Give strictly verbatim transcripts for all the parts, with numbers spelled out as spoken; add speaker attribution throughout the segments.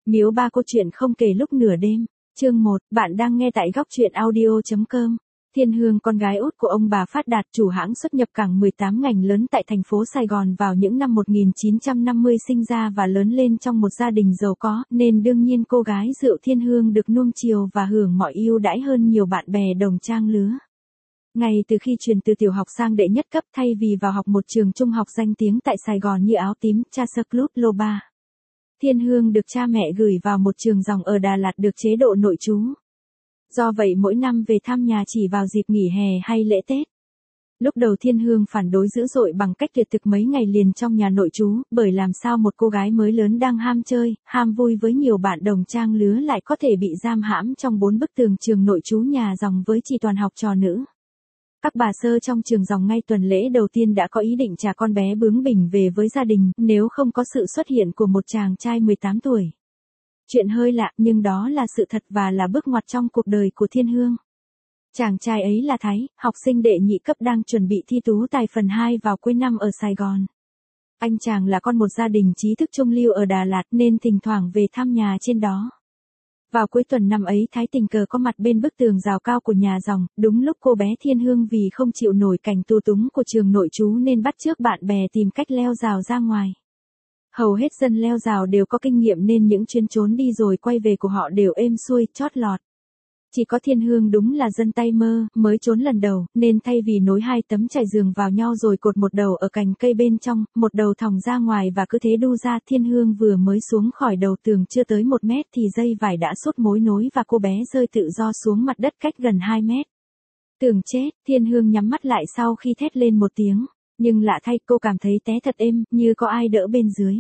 Speaker 1: Miếu ba câu chuyện không kể lúc nửa đêm. Chương một, bạn đang nghe tại góc truyện audio.com. Thiên Hương, con gái út của ông bà Phát Đạt, chủ hãng xuất nhập cảng mười tám ngành lớn tại thành phố Sài Gòn, vào những năm một nghìn chín trăm năm mươi sinh ra và lớn lên trong một gia đình giàu có, nên đương nhiên cô gái Rượu Thiên Hương được nuông chiều và hưởng mọi ưu đãi hơn nhiều bạn bè đồng trang lứa. Ngay từ khi chuyển từ tiểu học sang đệ nhất cấp, thay vì vào học một trường trung học danh tiếng tại Sài Gòn như Áo Tím, Chaser Club, Lô Ba, Thiên Hương được cha mẹ gửi vào một trường dòng ở Đà Lạt được chế độ nội trú. Do vậy mỗi năm về thăm nhà chỉ vào dịp nghỉ hè hay lễ Tết. Lúc đầu Thiên Hương phản đối dữ dội bằng cách tuyệt thực mấy ngày liền trong nhà nội trú, bởi làm sao một cô gái mới lớn đang ham chơi, ham vui với nhiều bạn đồng trang lứa lại có thể bị giam hãm trong bốn bức tường trường nội trú nhà dòng với chỉ toàn học trò nữ. Các bà sơ trong trường dòng ngay tuần lễ đầu tiên đã có ý định trả con bé bướng bỉnh về với gia đình, nếu không có sự xuất hiện của một chàng trai mười tám tuổi. Chuyện hơi lạ nhưng đó là sự thật và là bước ngoặt trong cuộc đời của Thiên Hương. Chàng trai ấy là Thái, học sinh đệ nhị cấp đang chuẩn bị thi tú tài phần hai vào cuối năm ở Sài Gòn. Anh chàng là con một gia đình trí thức trung lưu ở Đà Lạt nên thỉnh thoảng về thăm nhà trên đó. Vào cuối tuần năm ấy, Thái tình cờ có mặt bên bức tường rào cao của nhà dòng, đúng lúc cô bé Thiên Hương vì không chịu nổi cảnh tù túng của trường nội trú nên bắt chước bạn bè tìm cách leo rào ra ngoài. Hầu hết dân leo rào đều có kinh nghiệm nên những chuyến trốn đi rồi quay về của họ đều êm xuôi, chót lọt. Chỉ có Thiên Hương đúng là dân tay mơ, mới trốn lần đầu, nên thay vì nối hai tấm trải giường vào nhau rồi cột một đầu ở cành cây bên trong, một đầu thòng ra ngoài và cứ thế đu ra, Thiên Hương vừa mới xuống khỏi đầu tường chưa tới một mét thì dây vải đã sốt mối nối và cô bé rơi tự do xuống mặt đất cách gần hai mét. Tưởng chết, Thiên Hương nhắm mắt lại sau khi thét lên một tiếng, nhưng lạ thay cô cảm thấy té thật êm, như có ai đỡ bên dưới.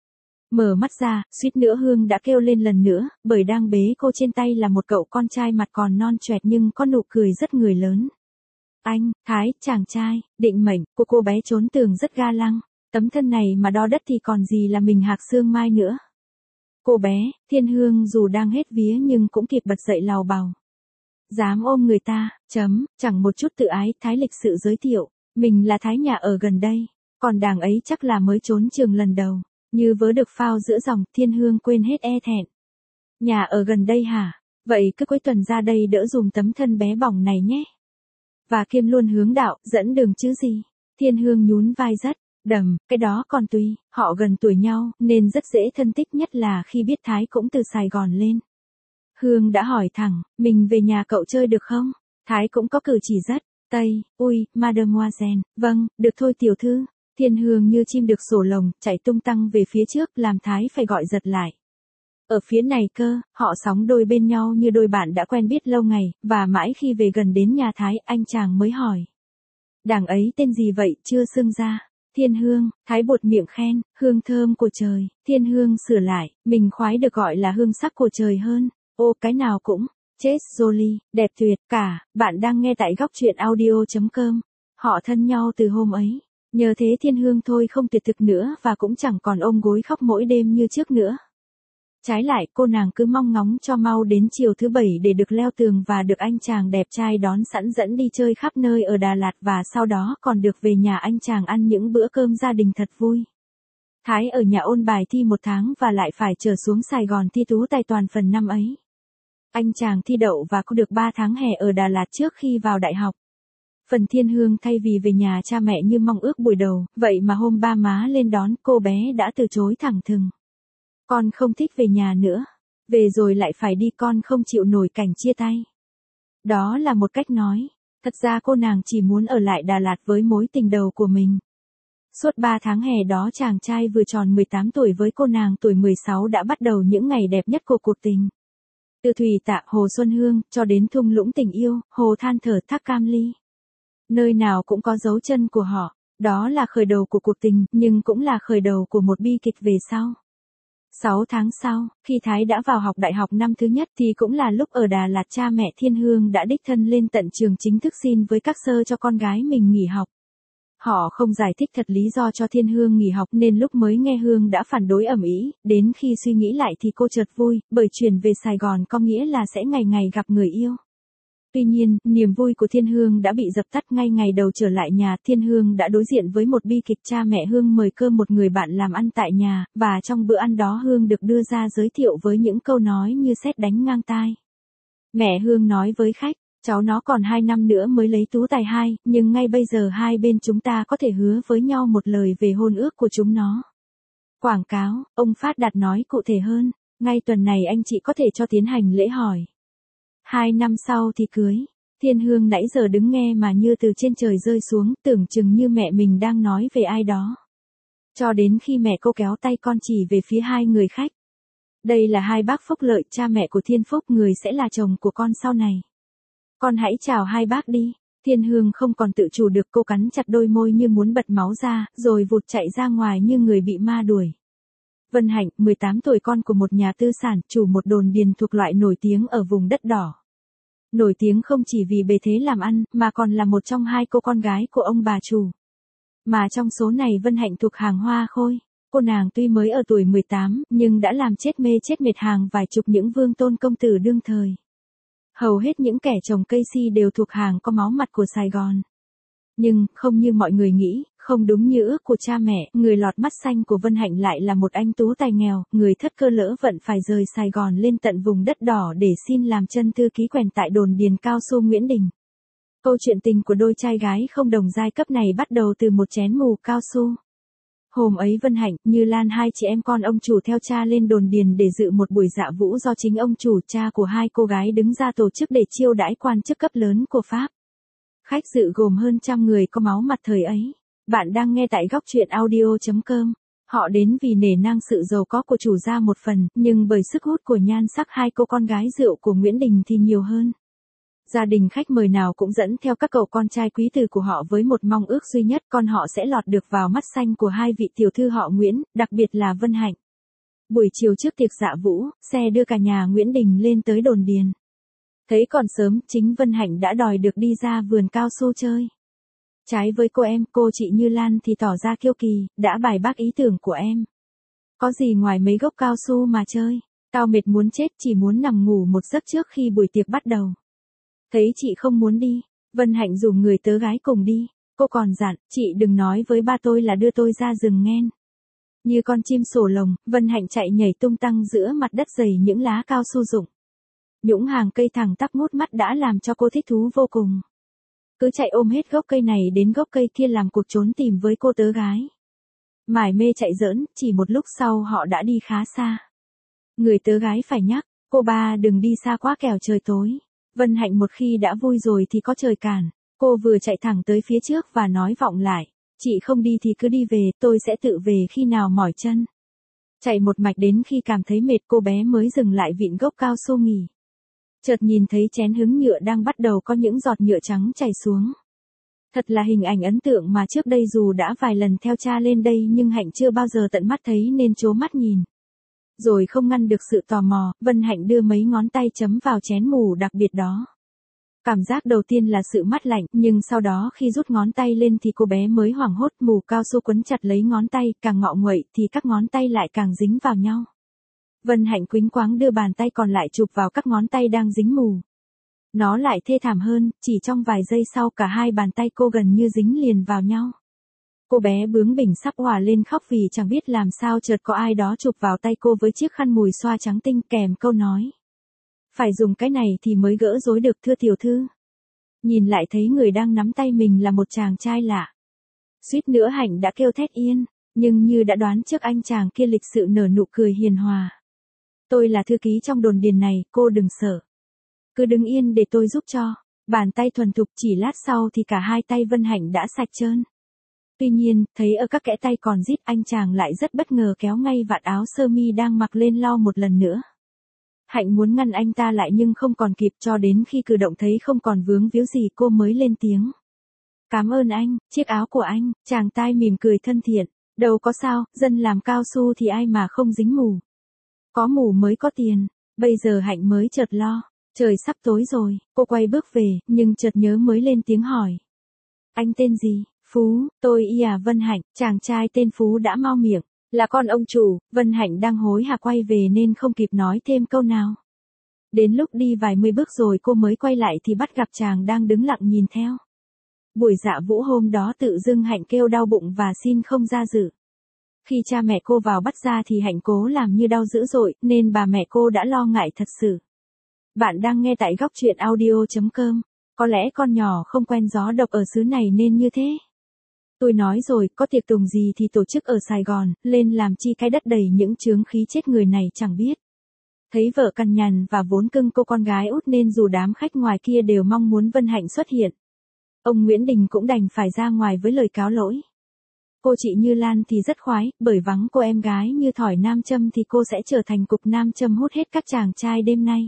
Speaker 1: Mở mắt ra, suýt nữa Hương đã kêu lên lần nữa, bởi đang bế cô trên tay là một cậu con trai mặt còn non choẹt nhưng có nụ cười rất người lớn. Anh, Thái, chàng trai, định mệnh của cô bé trốn tường rất ga lăng, tấm thân này mà đo đất thì còn gì là mình Hạc Xương Mai nữa. Cô bé, Thiên Hương dù đang hết vía nhưng cũng kịp bật dậy lào bào. Dám ôm người ta, chấm, chẳng một chút tự ái, Thái lịch sự giới thiệu, mình là Thái nhà ở gần đây, còn đàng ấy chắc là mới trốn trường lần đầu. Như vớ được phao giữa dòng, Thiên Hương quên hết e thẹn. Nhà ở gần đây hả? Vậy cứ cuối tuần ra đây đỡ dùm tấm thân bé bỏng này nhé. Và kiêm luôn hướng đạo, dẫn đường chứ gì. Thiên Hương nhún vai rất đầm, cái đó còn tùy, họ gần tuổi nhau, nên rất dễ thân tích, nhất là khi biết Thái cũng từ Sài Gòn lên. Hương đã hỏi thẳng, mình về nhà cậu chơi được không? Thái cũng có cử chỉ rất tây, ui, mademoiselle, vâng, được thôi tiểu thư. Thiên Hương như chim được sổ lồng, chạy tung tăng về phía trước, làm Thái phải gọi giật lại. Ở phía này cơ, họ sóng đôi bên nhau như đôi bạn đã quen biết lâu ngày, và mãi khi về gần đến nhà Thái, anh chàng mới hỏi. Đàng ấy tên gì vậy, chưa xưng ra. Thiên Hương, Thái buột miệng khen, hương thơm của trời. Thiên Hương sửa lại, mình khoái được gọi là hương sắc của trời hơn. Ô, cái nào cũng, chết Jolie, đẹp tuyệt, cả, bạn đang nghe tại góc truyện audio.com. Họ thân nhau từ hôm ấy. Nhờ thế Thiên Hương thôi không tuyệt thực nữa và cũng chẳng còn ôm gối khóc mỗi đêm như trước nữa. Trái lại, cô nàng cứ mong ngóng cho mau đến chiều thứ bảy để được leo tường và được anh chàng đẹp trai đón sẵn dẫn đi chơi khắp nơi ở Đà Lạt, và sau đó còn được về nhà anh chàng ăn những bữa cơm gia đình thật vui. Thái ở nhà ôn bài thi một tháng và lại phải trở xuống Sài Gòn thi tú tài toàn phần năm ấy. Anh chàng thi đậu và có được ba tháng hè ở Đà Lạt trước khi vào đại học. Phần Thiên Hương thay vì về nhà cha mẹ như mong ước buổi đầu, vậy mà hôm ba má lên đón, cô bé đã từ chối thẳng thừng. Con không thích về nhà nữa. Về rồi lại phải đi, con không chịu nổi cảnh chia tay. Đó là một cách nói. Thật ra cô nàng chỉ muốn ở lại Đà Lạt với mối tình đầu của mình. Suốt ba tháng hè đó, chàng trai vừa tròn mười tám tuổi với cô nàng tuổi mười sáu đã bắt đầu những ngày đẹp nhất của cuộc tình. Từ Thủy Tạ, Hồ Xuân Hương, cho đến thung lũng tình yêu, Hồ Than Thở, Thác Cam Ly. Nơi nào cũng có dấu chân của họ, đó là khởi đầu của cuộc tình, nhưng cũng là khởi đầu của một bi kịch về sau. Sáu tháng sau, khi Thái đã vào học đại học năm thứ nhất thì cũng là lúc ở Đà Lạt cha mẹ Thiên Hương đã đích thân lên tận trường chính thức xin với các sơ cho con gái mình nghỉ học. Họ không giải thích thật lý do cho Thiên Hương nghỉ học nên lúc mới nghe Hương đã phản đối ầm ĩ, đến khi suy nghĩ lại thì cô chợt vui, bởi chuyển về Sài Gòn có nghĩa là sẽ ngày ngày gặp người yêu. Tuy nhiên, niềm vui của Thiên Hương đã bị dập tắt ngay ngày đầu trở lại nhà. Thiên Hương đã đối diện với một bi kịch. Cha mẹ Hương mời cơm một người bạn làm ăn tại nhà, và trong bữa ăn đó Hương được đưa ra giới thiệu với những câu nói như sét đánh ngang tai. Mẹ Hương nói với khách, cháu nó còn hai năm nữa mới lấy tú tài hai, nhưng ngay bây giờ hai bên chúng ta có thể hứa với nhau một lời về hôn ước của chúng nó. Quảng cáo, ông Phát Đạt nói cụ thể hơn, ngay tuần này anh chị có thể cho tiến hành lễ hỏi. Hai năm sau thì cưới. Thiên Hương nãy giờ đứng nghe mà như từ trên trời rơi xuống, tưởng chừng như mẹ mình đang nói về ai đó. Cho đến khi mẹ cô kéo tay con chỉ về phía hai người khách. Đây là hai bác Phúc Lợi, cha mẹ của Thiên Phúc, người sẽ là chồng của con sau này. Con hãy chào hai bác đi. Thiên Hương không còn tự chủ được, cô cắn chặt đôi môi như muốn bật máu ra, rồi vụt chạy ra ngoài như người bị ma đuổi. Vân Hạnh, mười tám tuổi, con của một nhà tư sản, chủ một đồn điền thuộc loại nổi tiếng ở vùng đất đỏ. Nổi tiếng không chỉ vì bề thế làm ăn, mà còn là một trong hai cô con gái của ông bà chủ. Mà trong số này Vân Hạnh thuộc hàng hoa khôi. Cô nàng tuy mới ở tuổi mười tám, nhưng đã làm chết mê chết mệt hàng vài chục những vương tôn công tử đương thời. Hầu hết những kẻ trồng cây si đều thuộc hàng có máu mặt của Sài Gòn. Nhưng, không như mọi người nghĩ, không đúng như ước của cha mẹ, người lọt mắt xanh của Vân Hạnh lại là một anh tú tài nghèo, người thất cơ lỡ vận phải rời Sài Gòn lên tận vùng đất đỏ để xin làm chân thư ký quèn tại đồn điền cao su Nguyễn Đình. Câu chuyện tình của đôi trai gái không đồng giai cấp này bắt đầu từ một chén mù cao su. Hôm ấy Vân Hạnh, Như Lan, hai chị em con ông chủ theo cha lên đồn điền để dự một buổi dạ vũ do chính ông chủ, cha của hai cô gái, đứng ra tổ chức để chiêu đãi quan chức cấp lớn của Pháp. Khách dự gồm hơn trăm người có máu mặt thời ấy. Bạn đang nghe tại góc truyện audio chấm com. Họ đến vì nể nang sự giàu có của chủ gia một phần, nhưng bởi sức hút của nhan sắc hai cô con gái rượu của Nguyễn Đình thì nhiều hơn. Gia đình khách mời nào cũng dẫn theo các cậu con trai quý tử của họ với một mong ước duy nhất, con họ sẽ lọt được vào mắt xanh của hai vị tiểu thư họ Nguyễn, đặc biệt là Vân Hạnh. Buổi chiều trước tiệc dạ vũ, xe đưa cả nhà Nguyễn Đình lên tới đồn điền. Thấy còn sớm, chính Vân Hạnh đã đòi được đi ra vườn cao su chơi. Trái với cô em, cô chị Như Lan thì tỏ ra kiêu kỳ, đã bài bác ý tưởng của em. Có gì ngoài mấy gốc cao su mà chơi, tao mệt muốn chết, chỉ muốn nằm ngủ một giấc trước khi buổi tiệc bắt đầu. Thấy chị không muốn đi, Vân Hạnh rủ người tớ gái cùng đi. Cô còn dặn, chị đừng nói với ba tôi là đưa tôi ra rừng nghen. Như con chim sổ lồng, Vân Hạnh chạy nhảy tung tăng giữa mặt đất dày những lá cao su rụng. Những hàng cây thẳng tắp ngút mắt đã làm cho cô thích thú vô cùng. Cứ chạy ôm hết gốc cây này đến gốc cây kia làm cuộc trốn tìm với cô tớ gái. Mải mê chạy giỡn, chỉ một lúc sau họ đã đi khá xa. Người tớ gái phải nhắc, cô ba đừng đi xa quá kẻo trời tối. Vân Hạnh một khi đã vui rồi thì có trời cản. Cô vừa chạy thẳng tới phía trước và nói vọng lại, chị không đi thì cứ đi về, tôi sẽ tự về khi nào mỏi chân. Chạy một mạch đến khi cảm thấy mệt, cô bé mới dừng lại vịn gốc cao su nghỉ. Chợt nhìn thấy chén hứng nhựa đang bắt đầu có những giọt nhựa trắng chảy xuống. Thật là hình ảnh ấn tượng mà trước đây dù đã vài lần theo cha lên đây nhưng Hạnh chưa bao giờ tận mắt thấy nên trố mắt nhìn. Rồi không ngăn được sự tò mò, Vân Hạnh đưa mấy ngón tay chấm vào chén mù đặc biệt đó. Cảm giác đầu tiên là sự mát lạnh, nhưng sau đó khi rút ngón tay lên thì cô bé mới hoảng hốt, mù cao su quấn chặt lấy ngón tay, càng ngọ nguậy thì các ngón tay lại càng dính vào nhau. Vân Hạnh quýnh quáng đưa bàn tay còn lại chụp vào các ngón tay đang dính mù. Nó lại thê thảm hơn, chỉ trong vài giây sau cả hai bàn tay cô gần như dính liền vào nhau. Cô bé bướng bỉnh sắp òa lên khóc vì chẳng biết làm sao, chợt có ai đó chụp vào tay cô với chiếc khăn mùi xoa trắng tinh kèm câu nói. Phải dùng cái này thì mới gỡ rối được thưa tiểu thư. Nhìn lại thấy người đang nắm tay mình là một chàng trai lạ. Suýt nữa Hạnh đã kêu thét yên, nhưng như đã đoán trước, anh chàng kia lịch sự nở nụ cười hiền hòa. Tôi là thư ký trong đồn điền này, cô đừng sợ. Cứ đứng yên để tôi giúp cho. Bàn tay thuần thục, chỉ lát sau thì cả hai tay Vân Hạnh đã sạch trơn. Tuy nhiên, thấy ở các kẽ tay còn rít, anh chàng lại rất bất ngờ kéo ngay vạt áo sơ mi đang mặc lên lau một lần nữa. Hạnh muốn ngăn anh ta lại nhưng không còn kịp, cho đến khi cử động thấy không còn vướng víu gì cô mới lên tiếng. Cảm ơn anh, chiếc áo của anh. Chàng trai mỉm cười thân thiện. Đâu có sao, dân làm cao su thì ai mà không dính mù. Có mù mới có tiền. Bây giờ Hạnh mới chợt lo. Trời sắp tối rồi, cô quay bước về, nhưng chợt nhớ mới lên tiếng hỏi. Anh tên gì? Phú, tôi y à Vân Hạnh. Chàng trai tên Phú đã mau miệng. Là con ông chủ. Vân Hạnh đang hối hả quay về nên không kịp nói thêm câu nào. Đến lúc đi vài mươi bước rồi cô mới quay lại thì bắt gặp chàng đang đứng lặng nhìn theo. Buổi dạ vũ hôm đó tự dưng Hạnh kêu đau bụng và xin không ra dự. Khi cha mẹ cô vào bắt ra thì Hạnh cố làm như đau dữ dội, nên bà mẹ cô đã lo ngại thật sự. Bạn đang nghe tại góc truyện audio chấm com. Có lẽ con nhỏ không quen gió độc ở xứ này nên như thế. Tôi nói rồi, có tiệc tùng gì thì tổ chức ở Sài Gòn, lên làm chi cái đất đầy những chướng khí chết người này chẳng biết. Thấy vợ cằn nhằn và vốn cưng cô con gái út nên dù đám khách ngoài kia đều mong muốn Vân Hạnh xuất hiện. Ông Nguyễn Đình cũng đành phải ra ngoài với lời cáo lỗi. Cô chị Như Lan thì rất khoái, bởi vắng cô em gái như thỏi nam châm thì cô sẽ trở thành cục nam châm hút hết các chàng trai đêm nay.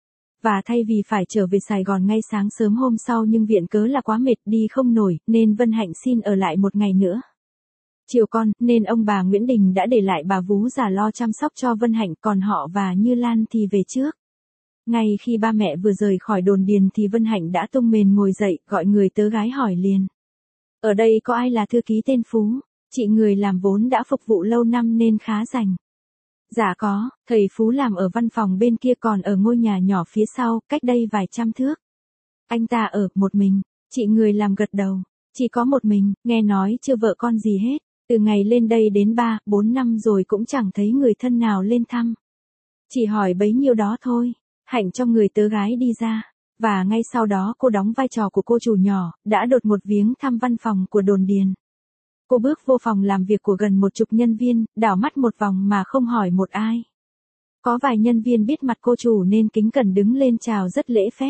Speaker 1: Và thay vì phải trở về Sài Gòn ngay sáng sớm hôm sau nhưng viện cớ là quá mệt đi không nổi, nên Vân Hạnh xin ở lại một ngày nữa. Chiều con, nên ông bà Nguyễn Đình đã để lại bà vú già lo chăm sóc cho Vân Hạnh, còn họ và Như Lan thì về trước. Ngay khi ba mẹ vừa rời khỏi đồn điền thì Vân Hạnh đã tung mền ngồi dậy, gọi người tớ gái hỏi liền. Ở đây có ai là thư ký tên Phú? Chị người làm vốn đã phục vụ lâu năm nên khá rành. Dạ có, thầy Phú làm ở văn phòng bên kia, còn ở ngôi nhà nhỏ phía sau, cách đây vài trăm thước. Anh ta ở một mình, chị người làm gật đầu. Chỉ có một mình, nghe nói chưa vợ con gì hết. Từ ngày lên đây đến ba, bốn năm rồi cũng chẳng thấy người thân nào lên thăm. Chỉ hỏi bấy nhiêu đó thôi. Hạnh cho người tớ gái đi ra. Và ngay sau đó cô đóng vai trò của cô chủ nhỏ, đã đột một viếng thăm văn phòng của đồn điền. Cô bước vô phòng làm việc của gần một chục nhân viên, đảo mắt một vòng mà không hỏi một ai. Có vài nhân viên biết mặt cô chủ nên kính cẩn đứng lên chào rất lễ phép.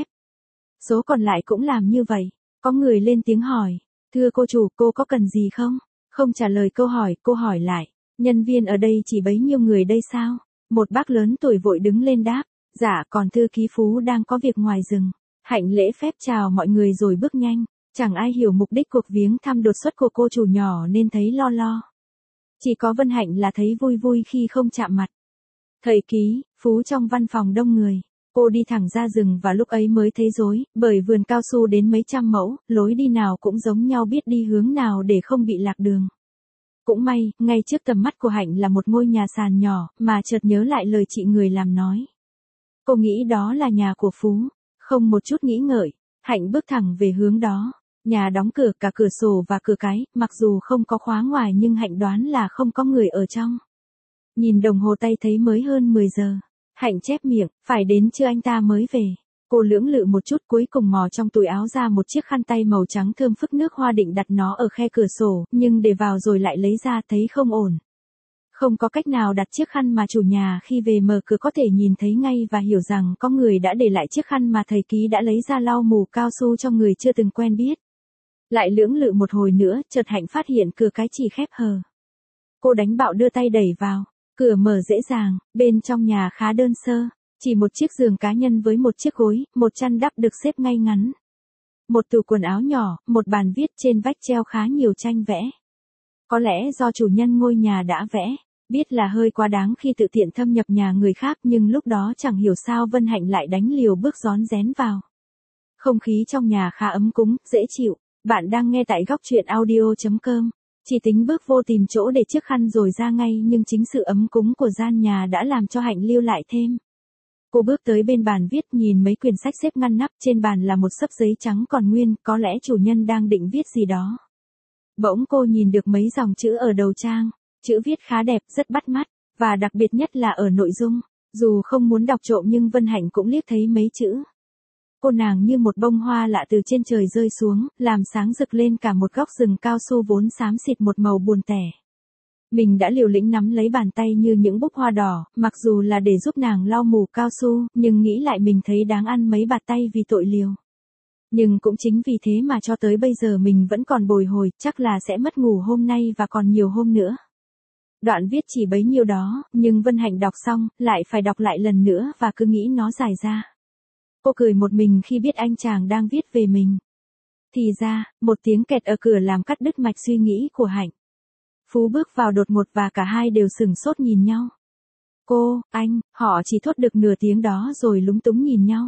Speaker 1: Số còn lại cũng làm như vậy. Có người lên tiếng hỏi, thưa cô chủ, cô có cần gì không? Không trả lời câu hỏi, cô hỏi lại, nhân viên ở đây chỉ bấy nhiêu người đây sao? Một bác lớn tuổi vội đứng lên đáp, dạ còn thư ký Phú đang có việc ngoài rừng. Hạnh lễ phép chào mọi người rồi bước nhanh. Chẳng ai hiểu mục đích cuộc viếng thăm đột xuất của cô chủ nhỏ nên thấy lo lo. Chỉ có Vân Hạnh là thấy vui vui khi không chạm mặt. Thầy ký, Phú trong văn phòng đông người. Cô đi thẳng ra rừng và lúc ấy mới thấy rối, bởi vườn cao su đến mấy trăm mẫu, lối đi nào cũng giống nhau, biết đi hướng nào để không bị lạc đường. Cũng may, ngay trước tầm mắt của Hạnh là một ngôi nhà sàn nhỏ, mà chợt nhớ lại lời chị người làm nói. Cô nghĩ đó là nhà của Phú. Không một chút nghĩ ngợi, Hạnh bước thẳng về hướng đó. Nhà đóng cửa, cả cửa sổ và cửa cái, mặc dù không có khóa ngoài nhưng Hạnh đoán là không có người ở trong. Nhìn đồng hồ tay thấy mới hơn mười giờ. Hạnh chép miệng, phải đến chưa anh ta mới về. Cô lưỡng lự một chút, cuối cùng mò trong túi áo ra một chiếc khăn tay màu trắng thơm phức nước hoa, định đặt nó ở khe cửa sổ, nhưng để vào rồi lại lấy ra thấy không ổn. Không có cách nào đặt chiếc khăn mà chủ nhà khi về mở cửa có thể nhìn thấy ngay và hiểu rằng có người đã để lại chiếc khăn mà thầy ký đã lấy ra lau mù cao su cho người chưa từng quen biết. Lại lưỡng lự một hồi nữa, chợt Hạnh phát hiện cửa cái chỉ khép hờ. Cô đánh bạo đưa tay đẩy vào, cửa mở dễ dàng, bên trong nhà khá đơn sơ, chỉ một chiếc giường cá nhân với một chiếc gối, một chăn đắp được xếp ngay ngắn. Một tủ quần áo nhỏ, một bàn viết, trên vách treo khá nhiều tranh vẽ. Có lẽ do chủ nhân ngôi nhà đã vẽ, biết là hơi quá đáng khi tự tiện thâm nhập nhà người khác, nhưng lúc đó chẳng hiểu sao Vân Hạnh lại đánh liều bước rón rén vào. Không khí trong nhà khá ấm cúng, dễ chịu. Bạn đang nghe tại góc truyện audio chấm com. Chỉ tính bước vô tìm chỗ để chiếc khăn rồi ra ngay, nhưng chính sự ấm cúng của gian nhà đã làm cho Hạnh lưu lại thêm. Cô bước tới bên bàn viết, nhìn mấy quyển sách xếp ngăn nắp, trên bàn là một xấp giấy trắng còn nguyên, có lẽ chủ nhân đang định viết gì đó. Bỗng cô nhìn được mấy dòng chữ ở đầu trang, chữ viết khá đẹp, rất bắt mắt, và đặc biệt nhất là ở nội dung. Dù không muốn đọc trộm nhưng Vân Hạnh cũng liếc thấy mấy chữ. Cô nàng như một bông hoa lạ từ trên trời rơi xuống, làm sáng rực lên cả một góc rừng cao su vốn xám xịt một màu buồn tẻ. Mình đã liều lĩnh nắm lấy bàn tay như những búp hoa đỏ, mặc dù là để giúp nàng lau mù cao su, nhưng nghĩ lại mình thấy đáng ăn mấy bạt tay vì tội liều. Nhưng cũng chính vì thế mà cho tới bây giờ mình vẫn còn bồi hồi, chắc là sẽ mất ngủ hôm nay và còn nhiều hôm nữa. Đoạn viết chỉ bấy nhiêu đó, nhưng Vân Hạnh đọc xong, lại phải đọc lại lần nữa và cứ nghĩ nó dài ra. Cô cười một mình khi biết anh chàng đang viết về mình. Thì ra, một tiếng kẹt ở cửa làm cắt đứt mạch suy nghĩ của Hạnh. Phú bước vào đột ngột và cả hai đều sửng sốt nhìn nhau. Cô, anh, họ chỉ thốt được nửa tiếng đó rồi lúng túng nhìn nhau.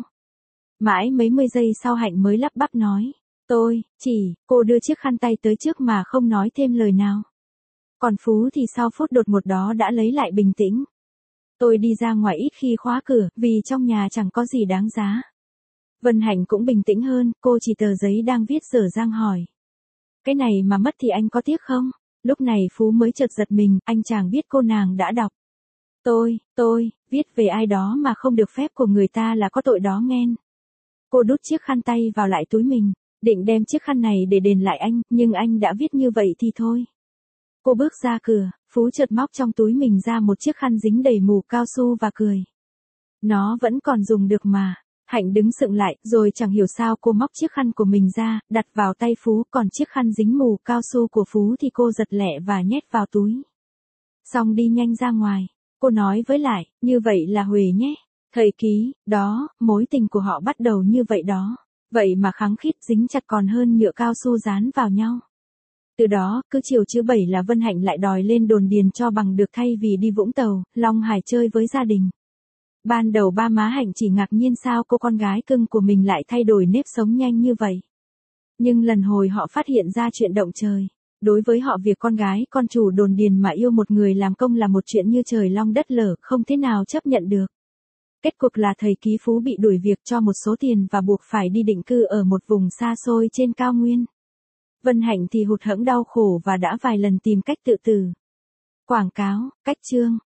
Speaker 1: Mãi mấy mươi giây sau Hạnh mới lắp bắp nói. Tôi, chỉ, cô đưa chiếc khăn tay tới trước mà không nói thêm lời nào. Còn Phú thì sau phút đột ngột đó đã lấy lại bình tĩnh. Tôi đi ra ngoài ít khi khóa cửa, vì trong nhà chẳng có gì đáng giá. Vân Hạnh cũng bình tĩnh hơn, cô chỉ tờ giấy đang viết dở dang hỏi. Cái này mà mất thì anh có tiếc không? Lúc này Phú mới chợt giật mình, anh chàng biết cô nàng đã đọc. Tôi, tôi, viết về ai đó mà không được phép của người ta là có tội đó nghen. Cô đút chiếc khăn tay vào lại túi mình, định đem chiếc khăn này để đền lại anh, nhưng anh đã viết như vậy thì thôi. Cô bước ra cửa, Phú chợt móc trong túi mình ra một chiếc khăn dính đầy mù cao su và cười. Nó vẫn còn dùng được mà. Hạnh đứng sững lại, rồi chẳng hiểu sao cô móc chiếc khăn của mình ra, đặt vào tay Phú, còn chiếc khăn dính mù cao su của Phú thì cô giật lẹ và nhét vào túi. Xong đi nhanh ra ngoài, cô nói với lại, như vậy là Huệ nhé. Thời ký, đó, mối tình của họ bắt đầu như vậy đó. Vậy mà khăng khít dính chặt còn hơn nhựa cao su dán vào nhau. Từ đó, cứ chiều thứ bảy là Vân Hạnh lại đòi lên đồn điền cho bằng được thay vì đi Vũng Tàu, Long Hải chơi với gia đình. Ban đầu ba má Hạnh chỉ ngạc nhiên sao cô con gái cưng của mình lại thay đổi nếp sống nhanh như vậy. Nhưng lần hồi họ phát hiện ra chuyện động trời. Đối với họ việc con gái con chủ đồn điền mà yêu một người làm công là một chuyện như trời long đất lở, không thế nào chấp nhận được. Kết cục là thầy Ký Phú bị đuổi việc cho một số tiền và buộc phải đi định cư ở một vùng xa xôi trên cao nguyên. Vân Hạnh thì hụt hẫng đau khổ và đã vài lần tìm cách tự tử. Quảng cáo, cách chương.